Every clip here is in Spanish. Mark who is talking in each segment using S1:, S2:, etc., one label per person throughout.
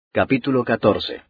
S1: Capítulo 14.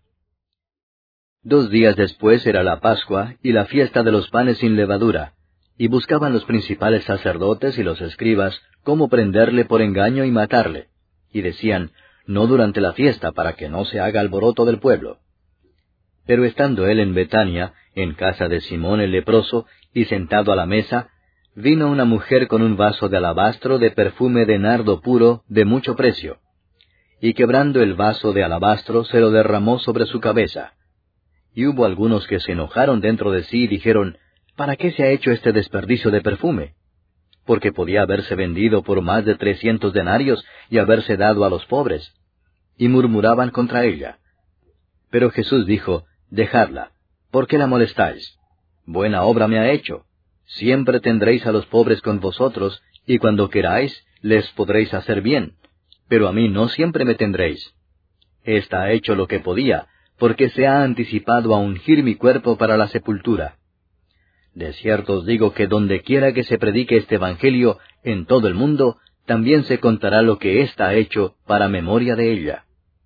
S1: 2 días después era la Pascua y la fiesta de los panes sin levadura, y buscaban los principales sacerdotes y los escribas cómo prenderle por engaño y matarle, y decían, no durante la fiesta, para que no se haga alboroto del pueblo. Pero estando él en Betania, en casa de Simón el leproso, y sentado a la mesa, vino una mujer con un vaso de alabastro de perfume de nardo puro de mucho precio, y quebrando el vaso de alabastro se lo derramó sobre su cabeza. Y hubo algunos que se enojaron dentro de sí y dijeron, ¿para qué se ha hecho este desperdicio de perfume? Porque podía haberse vendido por más de 300 denarios y haberse dado a los pobres. Y murmuraban contra ella. Pero Jesús dijo, dejadla, ¿por qué la molestáis? Buena obra me ha hecho. Siempre tendréis a los pobres con vosotros, y cuando queráis, les podréis hacer bien. Pero a mí no siempre me tendréis. Esta ha hecho lo que podía, porque se ha anticipado a ungir mi cuerpo para la sepultura. De cierto os digo que donde quiera que se predique este Evangelio en todo el mundo, también se contará lo que ésta ha hecho para memoria de ella.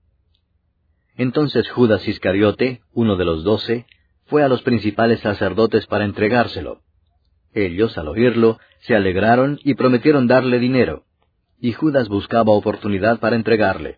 S1: Entonces Judas Iscariote, uno de los 12, fue a los principales sacerdotes para entregárselo. Ellos, al oírlo, se alegraron y prometieron darle dinero, y Judas buscaba oportunidad para entregarle.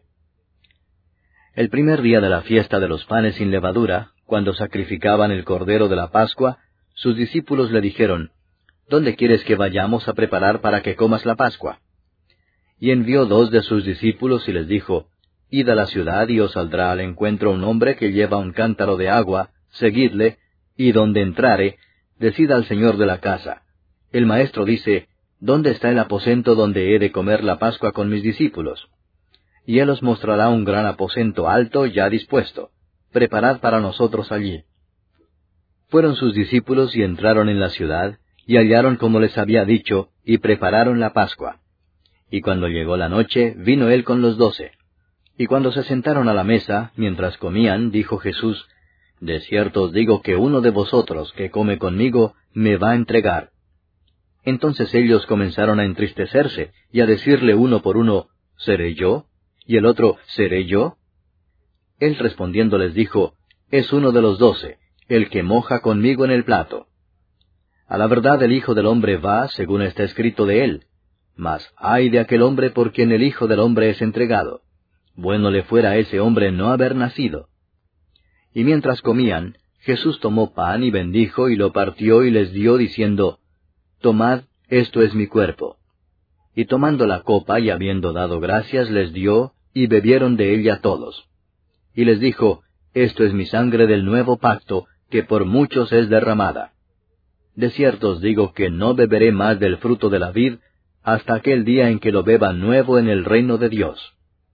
S1: El primer día de la fiesta de los panes sin levadura, cuando sacrificaban el cordero de la Pascua, sus discípulos le dijeron, ¿dónde quieres que vayamos a preparar para que comas la Pascua? Y envió 2 de sus discípulos y les dijo, Id a la ciudad y os saldrá al encuentro un hombre que lleva un cántaro de agua, seguidle, y donde entrare, decid al señor de la casa, el maestro dice, ¿dónde está el aposento donde he de comer la Pascua con mis discípulos? Y él os mostrará un gran aposento alto ya dispuesto. Preparad para nosotros allí. Fueron sus discípulos y entraron en la ciudad, y hallaron como les había dicho, y prepararon la Pascua. Y cuando llegó la noche, vino él con los 12. Y cuando se sentaron a la mesa, mientras comían, dijo Jesús, de cierto os digo que uno de vosotros que come conmigo, me va a entregar. Entonces ellos comenzaron a entristecerse, y a decirle uno por uno, ¿seré yo? Y el otro, ¿seré yo? Él respondiendo les dijo, es uno de los 12, el que moja conmigo en el plato. A la verdad el Hijo del Hombre va, según está escrito de él. Mas ay de aquel hombre por quien el Hijo del Hombre es entregado. Bueno le fuera a ese hombre no haber nacido. Y mientras comían, Jesús tomó pan y bendijo y lo partió y les dio, diciendo, Tomad, esto es mi cuerpo. Y tomando la copa y habiendo dado gracias, les dio, y bebieron de ella todos. Y les dijo, esto es mi sangre del nuevo pacto, que por muchos es derramada. De cierto os digo que no beberé más del fruto de la vid, hasta aquel día en que lo beba nuevo en el reino de Dios.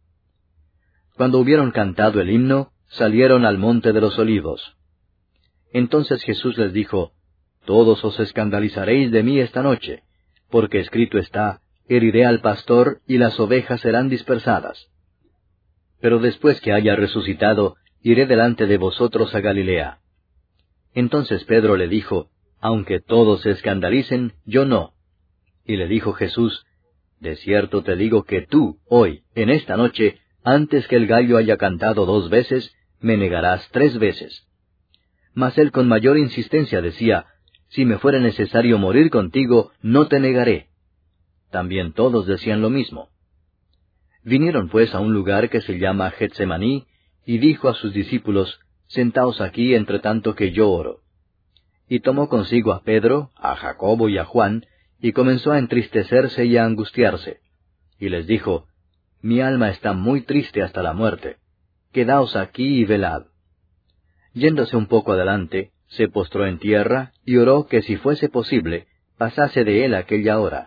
S1: Cuando hubieron cantado el himno, salieron al monte de los olivos. Entonces Jesús les dijo, todos os escandalizaréis de mí esta noche, porque escrito está, heriré al pastor y las ovejas serán dispersadas. Pero después que haya resucitado, iré delante de vosotros a Galilea. Entonces Pedro le dijo, aunque todos se escandalicen, yo no. Y le dijo Jesús, de cierto te digo que tú, hoy, en esta noche, antes que el gallo haya cantado 2 veces, me negarás 3 veces. Mas él con mayor insistencia decía, si me fuera necesario morir contigo, no te negaré. También todos decían lo mismo. Vinieron pues a un lugar que se llama Getsemaní, y dijo a sus discípulos, sentaos aquí entre tanto que yo oro. Y tomó consigo a Pedro, a Jacobo y a Juan, y comenzó a entristecerse y a angustiarse. Y les dijo, mi alma está muy triste hasta la muerte. Quedaos aquí y velad. Yéndose un poco adelante, se postró en tierra, y oró que si fuese posible, pasase de él aquella hora.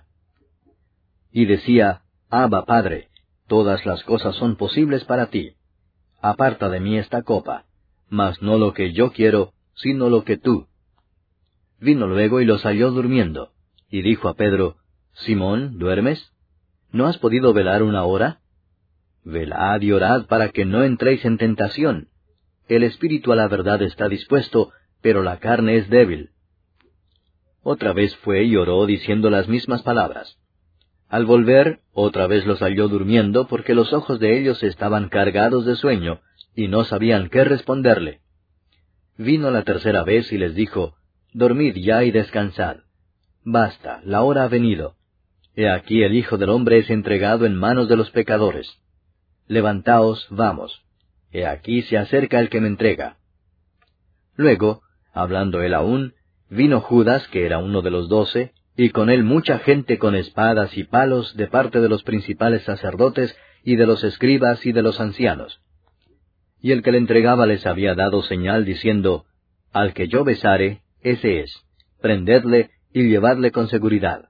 S1: Y decía, Abba, Padre, todas las cosas son posibles para ti. Aparta de mí esta copa, mas no lo que yo quiero, sino lo que tú. Vino luego y los halló durmiendo, y dijo a Pedro, Simón, ¿duermes? ¿No has podido velar 1 hora? Velad y orad para que no entréis en tentación. El espíritu a la verdad está dispuesto, pero la carne es débil. Otra vez fue y oró diciendo las mismas palabras. Al volver, otra vez los halló durmiendo, porque los ojos de ellos estaban cargados de sueño, y no sabían qué responderle. Vino la tercera vez y les dijo, Dormid ya y descansad. Basta, la hora ha venido. He aquí el Hijo del Hombre es entregado en manos de los pecadores. Levantaos, vamos. He aquí se acerca el que me entrega. Luego, hablando él aún, vino Judas, que era uno de los 12, y con él mucha gente con espadas y palos de parte de los principales sacerdotes y de los escribas y de los ancianos. Y el que le entregaba les había dado señal diciendo, Al que yo besare, ese es, prendedle y llevadle con seguridad.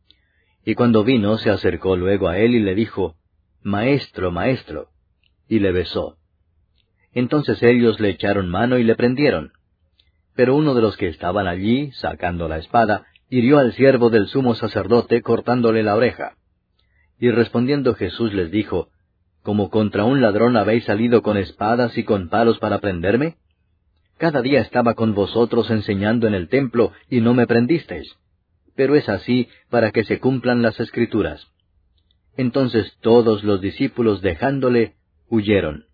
S1: Y cuando vino, se acercó luego a él y le dijo, Maestro, maestro, y le besó. Entonces ellos le echaron mano y le prendieron. Pero uno de los que estaban allí, sacando la espada, hirió al siervo del sumo sacerdote, cortándole la oreja. Y respondiendo Jesús les dijo, ¿Como contra un ladrón habéis salido con espadas y con palos para prenderme? Cada día estaba con vosotros enseñando en el templo, y no me prendisteis. Pero es así para que se cumplan las Escrituras. Entonces todos los discípulos, dejándole, huyeron.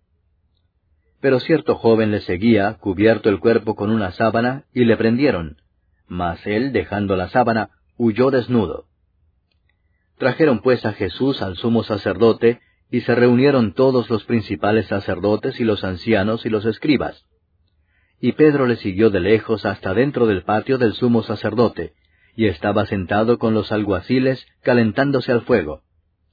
S1: Pero cierto joven le seguía, cubierto el cuerpo con una sábana, y le prendieron. Mas él, dejando la sábana, huyó desnudo. Trajeron pues a Jesús al sumo sacerdote, y se reunieron todos los principales sacerdotes y los ancianos y los escribas. Y Pedro le siguió de lejos hasta dentro del patio del sumo sacerdote, y estaba sentado con los alguaciles, calentándose al fuego.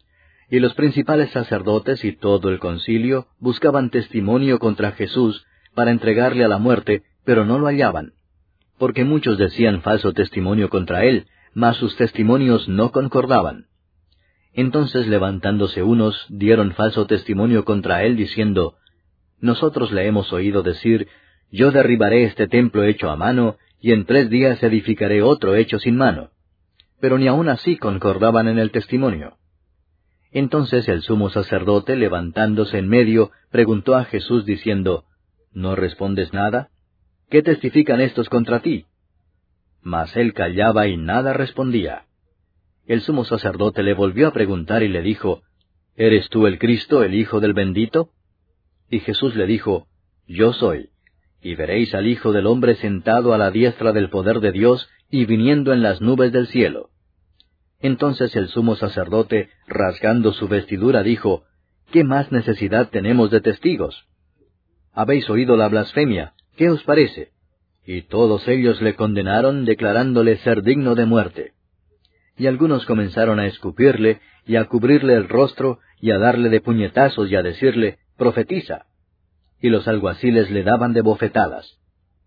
S1: Y los principales sacerdotes y todo el concilio buscaban testimonio contra Jesús para entregarle a la muerte, pero no lo hallaban, porque muchos decían falso testimonio contra él, mas sus testimonios no concordaban. Entonces levantándose unos, dieron falso testimonio contra él, diciendo, Nosotros le hemos oído decir, Yo derribaré este templo hecho a mano, y en 3 días edificaré otro hecho sin mano. Pero ni aun así concordaban en el testimonio. Entonces el sumo sacerdote, levantándose en medio, preguntó a Jesús diciendo, ¿No respondes nada? ¿Qué testifican estos contra ti? Mas él callaba y nada respondía. El sumo sacerdote le volvió a preguntar y le dijo, ¿Eres tú el Cristo, el Hijo del bendito? Y Jesús le dijo, Yo soy, y veréis al Hijo del hombre sentado a la diestra del poder de Dios y viniendo en las nubes del cielo. Entonces el sumo sacerdote, rasgando su vestidura, dijo, ¿Qué más necesidad tenemos de testigos? Habéis oído la blasfemia, ¿qué os parece? Y todos ellos le condenaron, declarándole ser digno de muerte. Y algunos comenzaron a escupirle, y a cubrirle el rostro, y a darle de puñetazos, y a decirle, profetiza. Y los alguaciles le daban de bofetadas.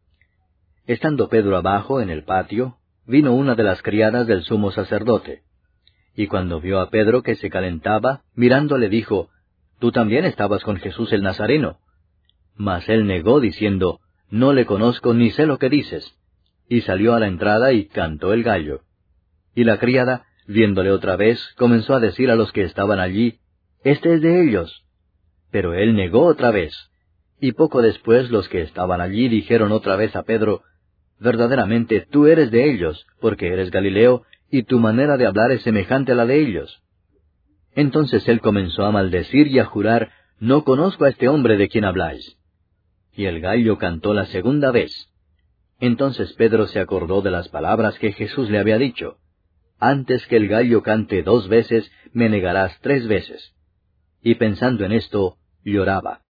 S1: Estando Pedro abajo, en el patio, vino una de las criadas del sumo sacerdote. Y cuando vio a Pedro que se calentaba, mirándole dijo, Tú también estabas con Jesús el Nazareno. Mas él negó, diciendo, No le conozco ni sé lo que dices. Y salió a la entrada y cantó el gallo. Y la criada, viéndole otra vez, comenzó a decir a los que estaban allí, Este es de ellos. Pero él negó otra vez. Y poco después los que estaban allí dijeron otra vez a Pedro, Verdaderamente tú eres de ellos, porque eres Galileo, y tu manera de hablar es semejante a la de ellos. Entonces él comenzó a maldecir y a jurar, No conozco a este hombre de quien habláis. Y el gallo cantó la segunda vez. Entonces Pedro se acordó de las palabras que Jesús le había dicho, Antes que el gallo cante 2 veces, me negarás 3 veces. Y pensando en esto, lloraba.